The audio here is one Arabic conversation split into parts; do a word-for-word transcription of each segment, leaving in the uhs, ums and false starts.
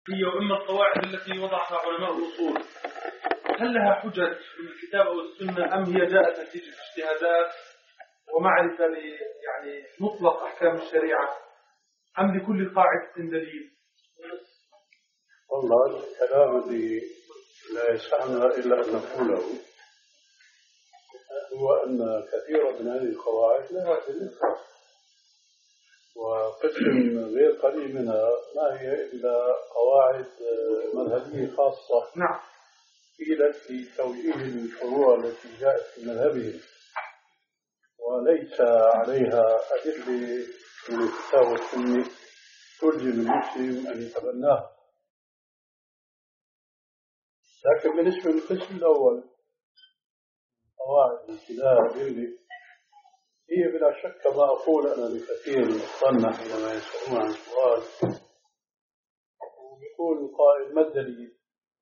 هي وإما القواعد التي وضعها علماء الأصول، هل لها حجج من الكتاب أو السنة أم هي جاءت نتيجة اجتهادات ومعرفة يعني مطلق أحكام الشريعة أم لكل قاعدة دليل؟ والله الكلام الذي لا يسعنا إلا أن نقوله هو أن كثيرا من هذه القواعد لها أدلة، وقسم غير قليل منها ما هي إلا قواعد مذهبية خاصة نعم قيلت في توجيه الفروع التي جاءت في مذهبهم، وليس عليها أدلة من الكتاب والسنة تلزم المسلم أن يتبناها. لكن بالنسبة للقسم الأول قواعد الابتداء اللي هي بلا شك ما أقول أنا لكثير من الظن حينما يسألون عن سؤال ويقول القائل ما الدليل؟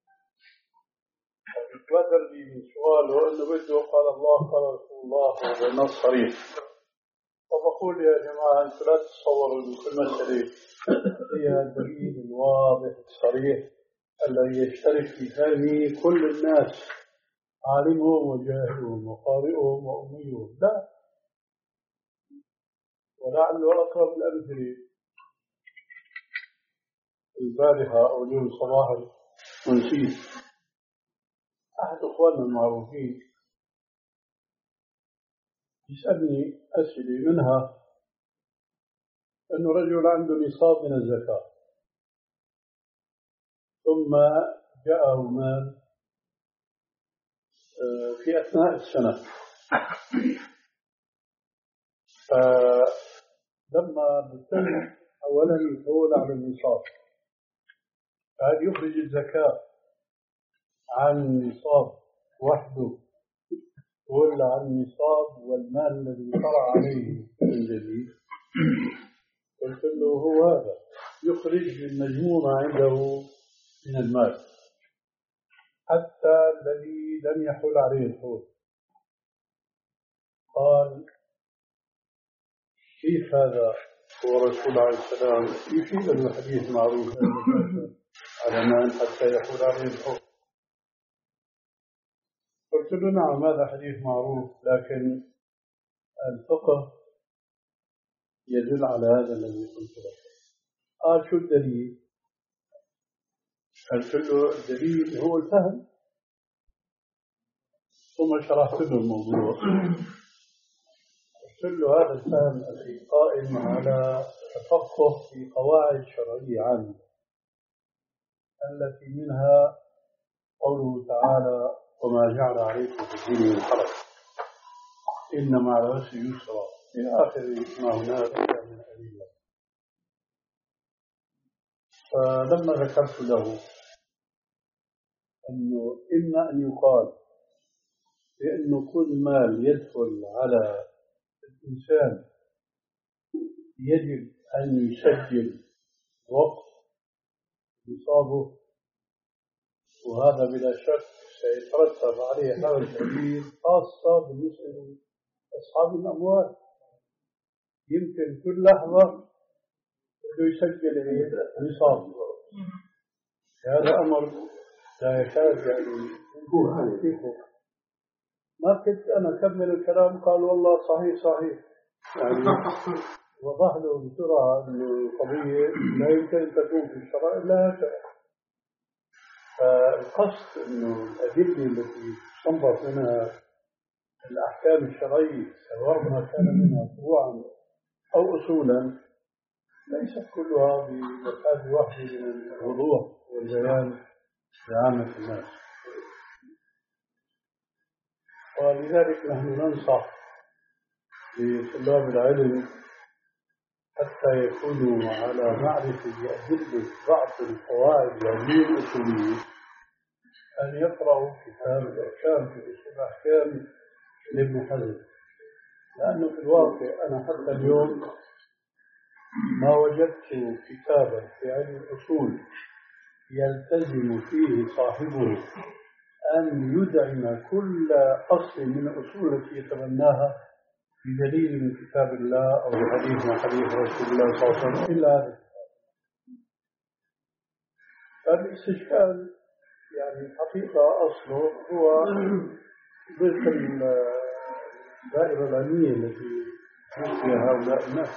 بدل لي من سؤال وأنه بده قال الله قال رسول الله والنص صريح، فبقول يا جماعة أنتم لا تتصوروا أن كل مسألة هي الدليل الواضح الصريح الذي يشترك في فهمه كل الناس عالمهم وجاهلهم وقارئهم وأميهم، لا. ولعله أقرب الأمثلة البارحة أو اليوم صباحا ونسيت أحد أخواننا المعروفين يسألني أسئلة، منها أنه رجل عنده نصاب من الزكاة ثم جاءه مال في أثناء السنة، فلما بتم أولا يحول على النصاب، فهل يخرج الزكاة عن النصاب وحده ولا عن النصاب والمال الذي طرأ عليه من جديد؟ قلت له هو هذا، يخرج المجموع عنده من المال حتى الذي لم يحول عليه الحول. قال كيف هذا؟ هو رسول عليه السلام يشير له حديث معروف على مال حتى يحول عليه الحول. قلت له نعم هذا حديث معروف، لكن الفقه يدل على هذا الذي قلت له. قال شو الدليل؟ قلت له الدليل هو الفهم، ثم شرحت له الموضوع. قلت له هذا الفهم الذي قائم على تفقه في قواعد شرعية عامة التي منها قوله تعالى وما جعل عليكم في الدين من حرج إن مع العسر يسرا إلى آخر ما هناك من أدلة. فلما ذكرت له أنه إما أن يقال بأنه كل مال يدخل على الإنسان يجب أن يسجل وقت نصابه، وهذا بلا شك سيترتب عليه حرج كبير خاصة بالنسبة لأصحاب الأموال. يمكن كل لحظة بده يسجل نصابه، هذا أمر لا يكاد يعني يكون. ما كنت أنا أكمل الكلام قال والله صحيح صحيح، يعني وضح له بسرعة أن القضية لا يمكن أن تكون في الشرع إلا هكذا. فالقصد أنه الأدلة التي تستنبط منها الأحكام الشرعية سواء ما كان منها فروعا أو أصولا ليست كلها بمثابة واحدة من الوضوح والبيان لعامة الناس. ولذلك نحن ننصح لطلاب العلم حتى يكونوا على معرفة بأدلة بعض القواعد العلمية الأصولية أن يقرأوا كتاب الأحكام في أصول الأحكام لابن حزم، لأنه في الواقع أنا حتى اليوم ما وجدت كتابا في علم الأصول يلتزم فيه صاحبه أن يدعم كل أصل من الأصول التي يتبناها بدليل من كتاب الله أو حديث من حديث رسول الله صلى الله عليه وسلم إلا هذا الكتاب. الاستشكال يعني حقيقة أصله هو ضمن الدائرة العلمية التي فيها هؤلاء الناس.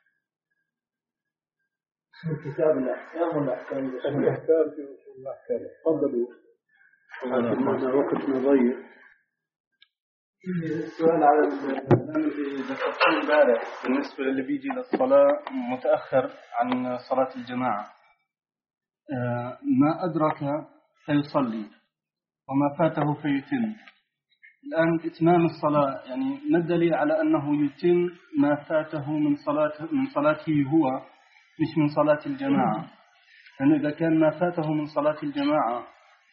في كتاب الأحكام والأحكام الأحكام في أصول الأحكام. تفضلوا. لكن وقتنا ضيق. السؤال على البرنامج اللي ذكرته امبارح بالنسبة للي بيجي للصلاة متأخر عن صلاة الجماعة، ما أدرك فيصلي وما فاته فيتم. الآن إتمام الصلاة يعني ما الدليل على أنه يتم ما فاته من صلاة من صلاته هو مش من صلاة الجماعة؟ لأنه إذا كان ما فاته من صلاة الجماعة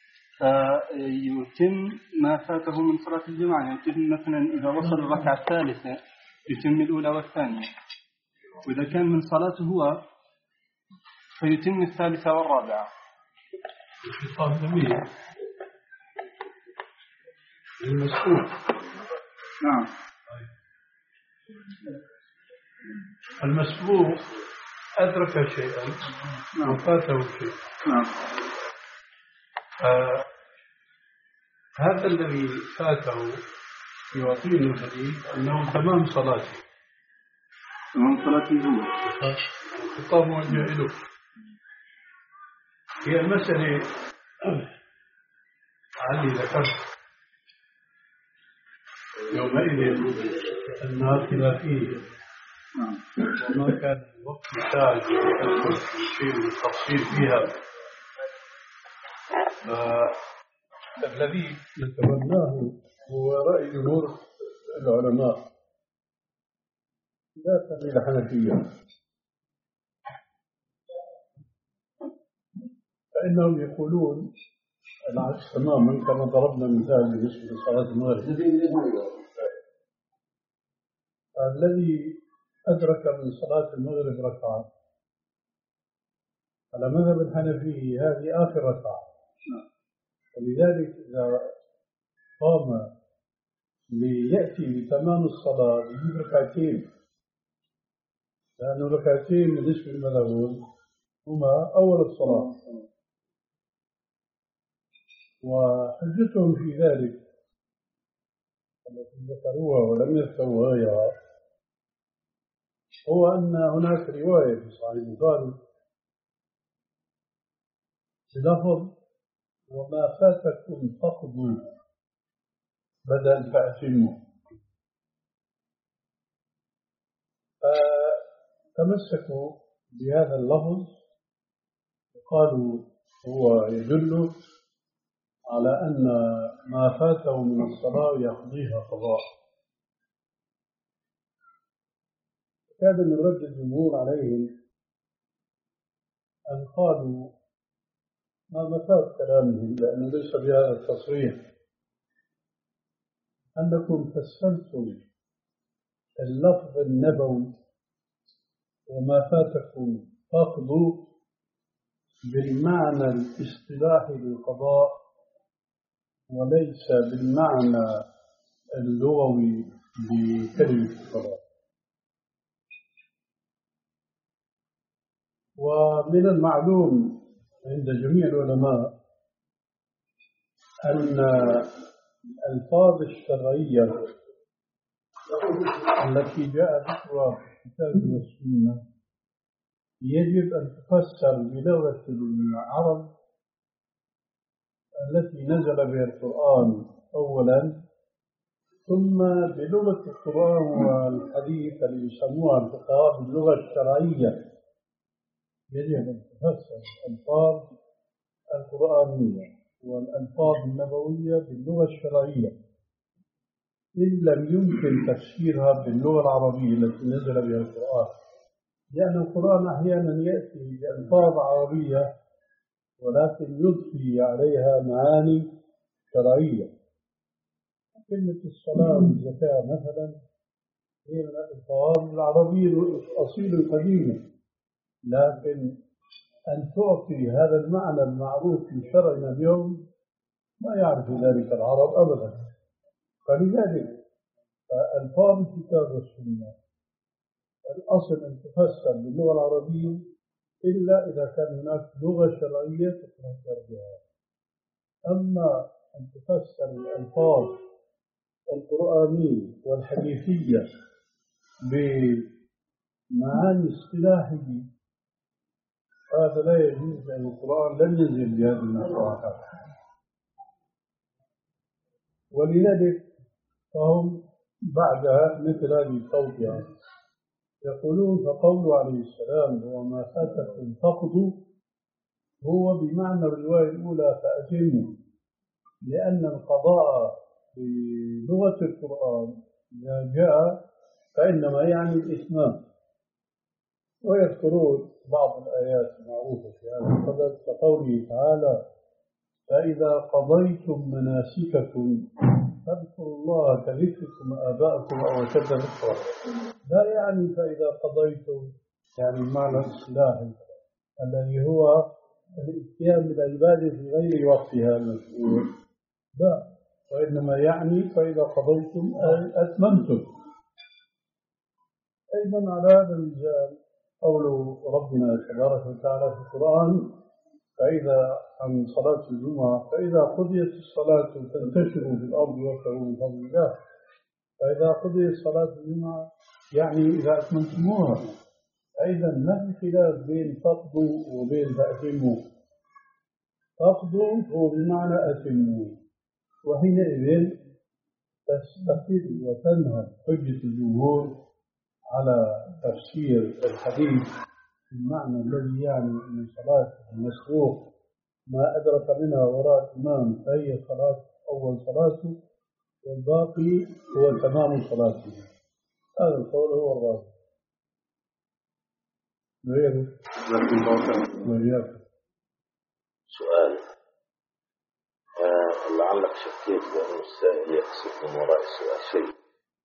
فيتم ما فاته من صلاة الجماعة، يعني يتم مثلا إذا وصل الركعة الثالثة يتم الأولى والثانية، وإذا كان من صلاته هو فيتم الثالثة والرابعة. خطاب جميل. المسؤول. نعم. المسبوق أدرك شيئا وفاته شيء. نعم. آه هذا الذي فاته يعطينا دليل أنه تمام صلاته. تمام صلاته هو. الخطاب موجه له. هي المسألة علي ذكرت يومئذ أنها خلافية، وما كان الوقت يساعد في شيء من التفصيل فيها. فالذي نتبناه هو رأي جمهور العلماء لا تميل حنفية، فإنهم يقولون العكس تماما كما ضربنا مثال بالنسبة لصلاة المغرب. الذي أدرك من صلاة المغرب ركعة على مذهب الحنفي هذه آخر ركعة، ولذلك إذا قام ليأتي بتمام الصلاة يجيب ركعتين، لأن ركعتين بالنسبة للمذهب هما أول الصلاة. وحجتهم في ذلك التي ذكروها ولم يذكروا غيرها هو أن هناك رواية في صحيح البخاري بلفظ وما فاتكم فقدوا بدل فأتموا، فتمسكوا بهذا اللفظ وقالوا هو يدل على أن ما فاته من الصلاة يقضيها قضاء. كاد من رد الجمهور عليهم أن قالوا ما مفاد كلامهم لأنه ليس بهذا التصريح، أنكم فسرتم اللفظ النبوي وما فاتكم فاقضوا بالمعنى الاصطلاحي للقضاء وليس بالمعنى اللغوي لكلمة القضاء. ومن المعلوم عند جميع العلماء أن الألفاظ الشرعية التي جاء ذكرها في الكتاب والسنة يجب أن تفسر بلغة العرب التي نزل بها القرآن أولا، ثم بلغة القرآن والحديث اللي يسموها الفقهاء باللغة الشرعية. يجب أن تفسر الألفاظ القرآنية والألفاظ النبوية باللغة الشرعية، إن لم يمكن تفسيرها باللغة العربية التي نزل بها القرآن، لأن القرآن أحيانا يأتي بألفاظ عربية ولكن يضفي عليها معاني شرعية. كلمة الصلاة والزكاة مثلا هي من الألفاظ العربية الأصيلة القديمة، لكن أن تعطي هذا المعنى المعروف في شرعنا اليوم ما يعرف ذلك العرب أبدا. فلذلك ألفاظ الكتاب والسنة الأصل أن تفسر باللغة العربية إلا إذا كان هناك لغة شرعية تتفسر بها. أما أن تفسر الألفاظ القرآنية والحديثية بمعاني اصطلاحية هذا لا يجوز، لأن القرآن لم ينزل بهذه المصطلحات. ولذلك فهم بعدها مثل هذه التوجيه يقولون فقوله عليه السلام وما فاتكم فقدوا هو بمعنى الرواية الأولى فأتموا، لأن القضاء بلغة القرآن إذا جاء فإنما يعني الإتمام. ويذكرون بعض الآيات المعروفة في هذا الصدد كقوله تعالى فإذا قضيتم مناسككم فاذكروا الله كذكركم آباءكم أو أشد ذكرا. لا يعني فإذا قضيتم يعني المعنى الإصلاحي الذي هو الاتيان بالعبادة في غير وقتها المشهور، لا، وإنما يعني فإذا قضيتم أي أتممتم. أيضا على هذا المجال قول ربنا تبارك وتعالى في القرآن فإذا عن صلاة الجمعة فإذا قضيت الصلاة فانتشروا في الأرض وابتغوا من فضل الله. فإذا قضيت صلاة الجمعة يعني إذا أتممتموها. أيضا ما في خلاف بين فقدوا وبين فأتموا. فقدوا هو بمعنى أتموا، وحينئذ تستقل وتنهى حجة الجمهور على تفسير الحديث المعنى الذي يعني أن صلاة المسبوق ما أدرك منها وراء الإمام فهي صلاة أول صلاته والباقي هو تمام صلاته. هذا القول هو الراجح. سؤال آه لعلك شكيت بأن السائل يقصد من وراء السؤال شيء.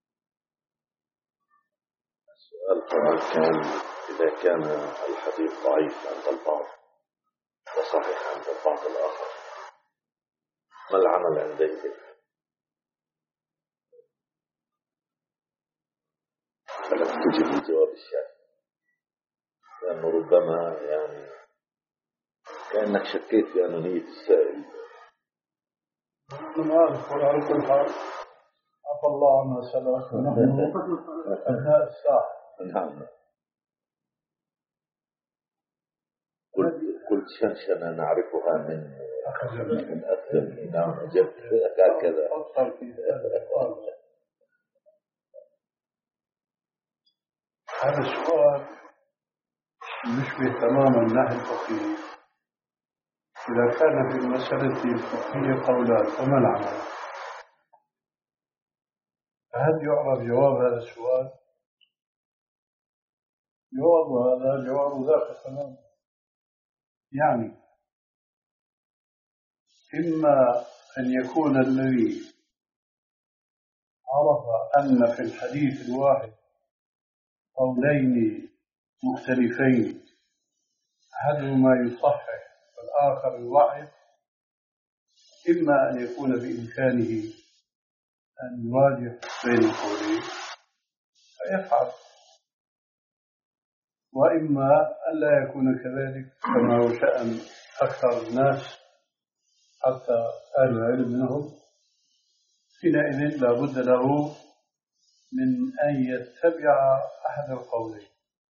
السؤال طبعا كان إذا كان الحديث ضعيف عند البعض وصحيح عند البعض الآخر ما العمل عندئذ؟ فلم تجد الجواب الشافي، لأنه ربما يعني كأنك شكيت في أنانية السائل. من عارف ولا كل حال عفى الله عما سلف ونحن أبناء الساعة. نعم. قلت قلت شنشنة نعرفها من من أثم. نعم جبت هكذا. هذا السؤال يشبه تماما النهي الفقهي. إذا كان في المسألة الفقهية قولان فما العمل؟ فهل يعرف جواب هذا السؤال؟ جواب هذا جواب ذاك تماما. يعني إما أن يكون الذي عرف أن في الحديث الواحد قولين مختلفين أحدهما يصحح والآخر يضعف، إما أن يكون بإمكانه أن يواجه بين القولين فيفعل، وإما أن لا يكون كذلك كما هو شأن أكثر الناس حتى أهل العلم منهم. حينئذ لا بد له من أن يتبع أحد القولين،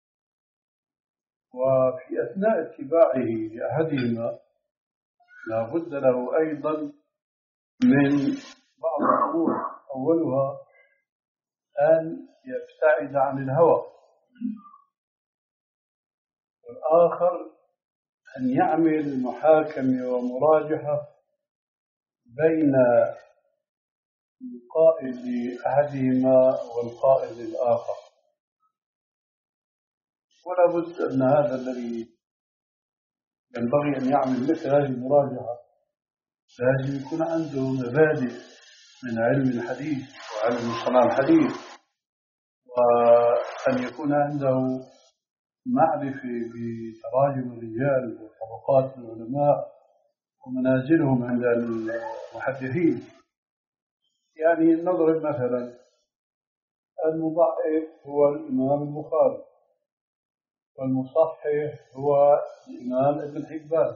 وفي أثناء اتباعه لأحدهما لا بد له أيضا من بعض الأمور. أولها أن يبتعد عن الهوى، والآخر أن يعمل محاكمة ومراجحة بين القائل لأحدهما والقائل للآخر. ولا بد أن هذا الذي ينبغي أن يعمل مثل هذه المراجعة لازم يكون عنده مبادئ من علم الحديث وعلم صناع الحديث، وأن يكون عنده معرفة بتراجم الرجال وطبقات العلماء ومنازلهم عند المحدثين. يعني نضرب مثلا المضعف هو الإمام البخاري، والمصحح هو الإمام ابن حبان.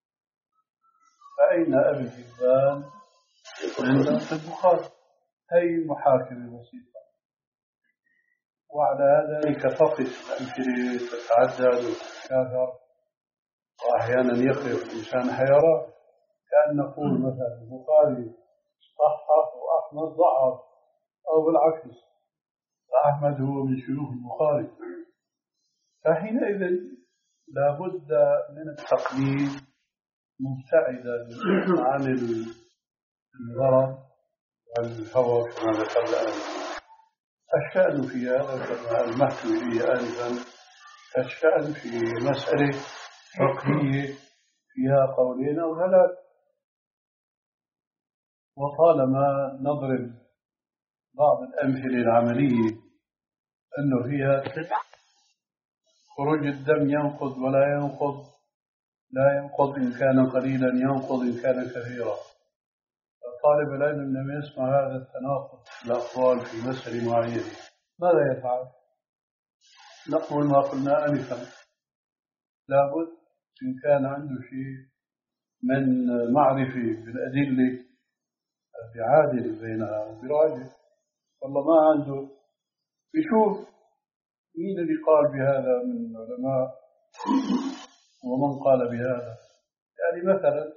فأين ابن حبان؟ عند البخاري. هي محاكمة بسيطة. وعلى ذلك فقط الأمثلة تتعدد وتتكاثر، وأحيانا يقف الإنسان حيران، كأن نقول مثلا البخاري صحح وأحمد ضعف، أو بالعكس أحمد هو من شيوخ البخاري. فحينئذ لابد من التقليد مبتعدا عن الغرض والهوى كما ذكرنا آنفا. الشأن في هذا كما ألمحت إليه آنفا الشأن في مسألة فقهية فيها قولين أو ثلاث، وطالما نضرب بعض الأمثلة العملية أنه فيها خروج الدم ينقض ولا ينقض، لا ينقض إن كان قليلا، ينقض إن كان كثيرا. طالب العلم لم يسمع هذا التناقض الأقوال في مسألة معينة ماذا يفعل؟ نقول ما قلنا آنفا، لابد إن كان عنده شيء من معرفة بالأدلة بيعادل بينها وبيراجع. والله ما عنده بيشوف مين اللي قال بهذا من العلماء ومن قال بهذا. يعني مثلا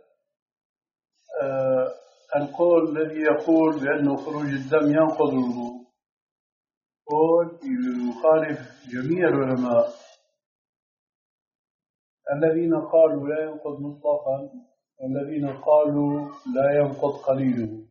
آه القول الذي يقول بأنه خروج الدم ينقض الوضوء قول يخالف جميع العلماء الذين قالوا لا ينقض مطلقا، والذين قالوا لا ينقض قليله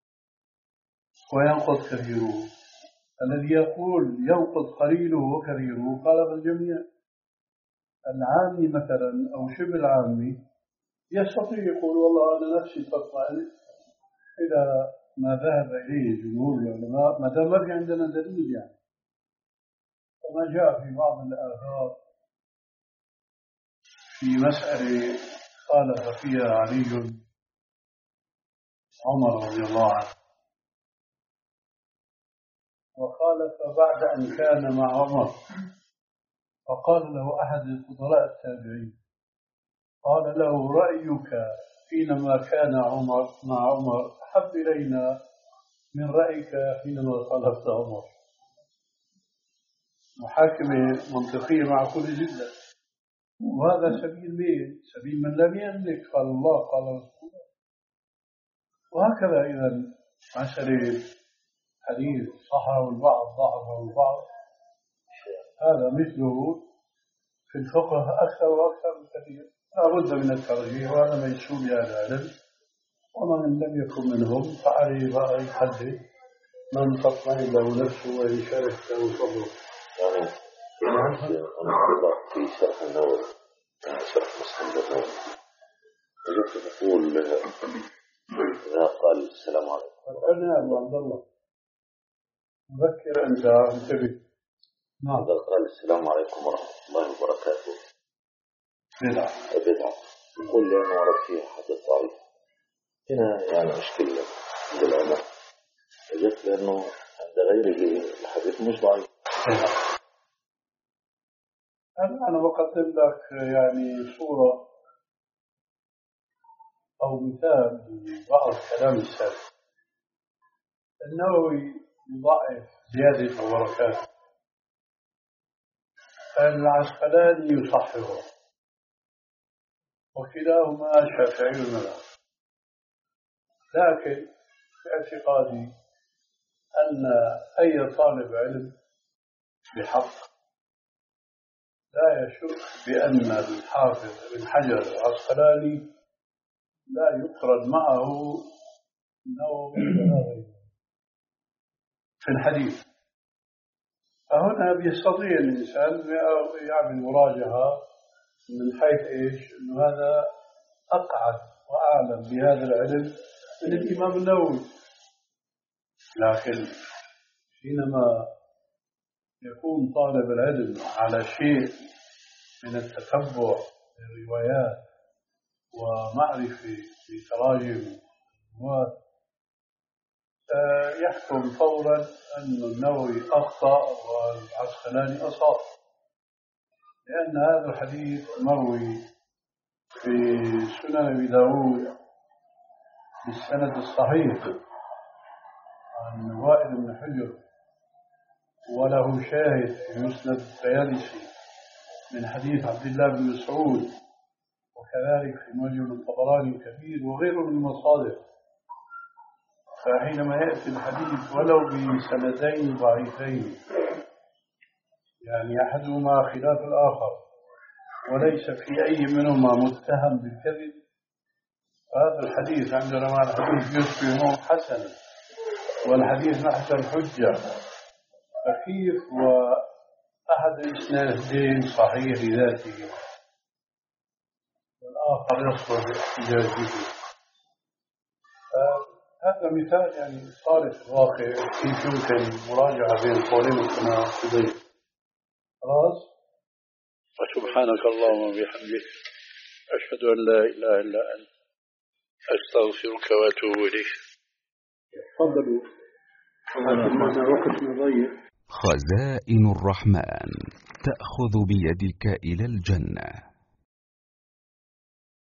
وينقض كثيره. الذي يقول ينقض قليله وكثيره خالف الجميع. العامي مثلا أو شبه العامي يستطيع يقول والله أنا نفسي تطمئن إلى ما ذهب إليه جمهور العلماء ما دام ما في عندنا دليل. يعني وما جاء في بعض الآثار في مسألة خالف فيها علي عمر رضي الله عنه، وخالف بعد أن كان مع عمر، فقال له أحد الفضلاء التابعين قال له رأيك حينما كان عمر مع عمر أحب إلينا من رأيك حينما خالفت عمر. محاكمة منطقية معقولة جدا. وهذا سبيل مين؟ سبيل من لم يملك قال الله قال رسول الله. وهكذا إذا مسألة حديث صححه البعض ضعفه البعض هذا مثله في الفقه أكثر وأكثر بكثير. لا بد من الترجيح، وهذا ميسور لأهل العلم، ومن لم يكن منهم فعليه بقى يحدد من تطمئن له نفسه ويشارك له صبره. يعني أنا أقول في شرح النووي شرح مسلم النووي وجدت تقول إذا قال السلام عليكم. فكرنا أبو عبد الله مذكر أنت انتبه. نعم. إذا قال السلام عليكم ورحمة الله وبركاته بدعة بدعة يقول لأنه ورد فيه حديث ضعيف. هنا يعني مشكلة عند العلماء، وجدت لأنه عند غيره الحديث مش ضعيف. أنا بقدم لك يعني صورة أو مثال لبعض كلام السلف. النووي يضعف زيادة البركات، العسقلاني يصححه، وكلاهما شافعي المذهب. لكن في اعتقادي أن أي طالب علم بحق لا يشك بأن الحافظ ابن حجر العسقلاني لا يقرن معه النووي ولا غيره في الحديث. فهنا بيستطيع الإنسان يعمل مراجعة من حيث إيش؟ إنه هذا أقعد وأعلم بهذا العلم من الإمام النووي. لكن حينما يكون طالب العلم على شيء من التتبع للروايات ومعرفة بتراجم يحكم فورا أن النووي أخطأ والعسقلاني أصاب، لأن هذا الحديث مروي في سنن أبي داود بالسند الصحيح عن وائل بن حجر، وله شاهد في مسند الطيالسي من حديث عبد الله بن مسعود، وكذلك في معجم الطبراني الكبير وغيره من المصادر. فحينما يأتي الحديث ولو بسندين ضعيفين، يعني أحدهما خلاف الآخر وليس في أي منهما متهم بالكذب، هذا الحديث عندنا مع الحديث يشبه حسنا، والحديث نحس الحجة، فكيف وأحد الإسنادين صحيح لذاته والآخر يصلح باحتجاج به؟ هذا مثال يعني صار في الواقع، كيف يمكن مراجعة بين قولين كما تبين. خلاص، وسبحانك اللهم وبحمدك أشهد أن لا إله إلا أنت أستغفرك وأتوب إليك. تفضلوا. هذا وقت مضيع. خزائن الرحمن تأخذ بيدك إلى الجنة.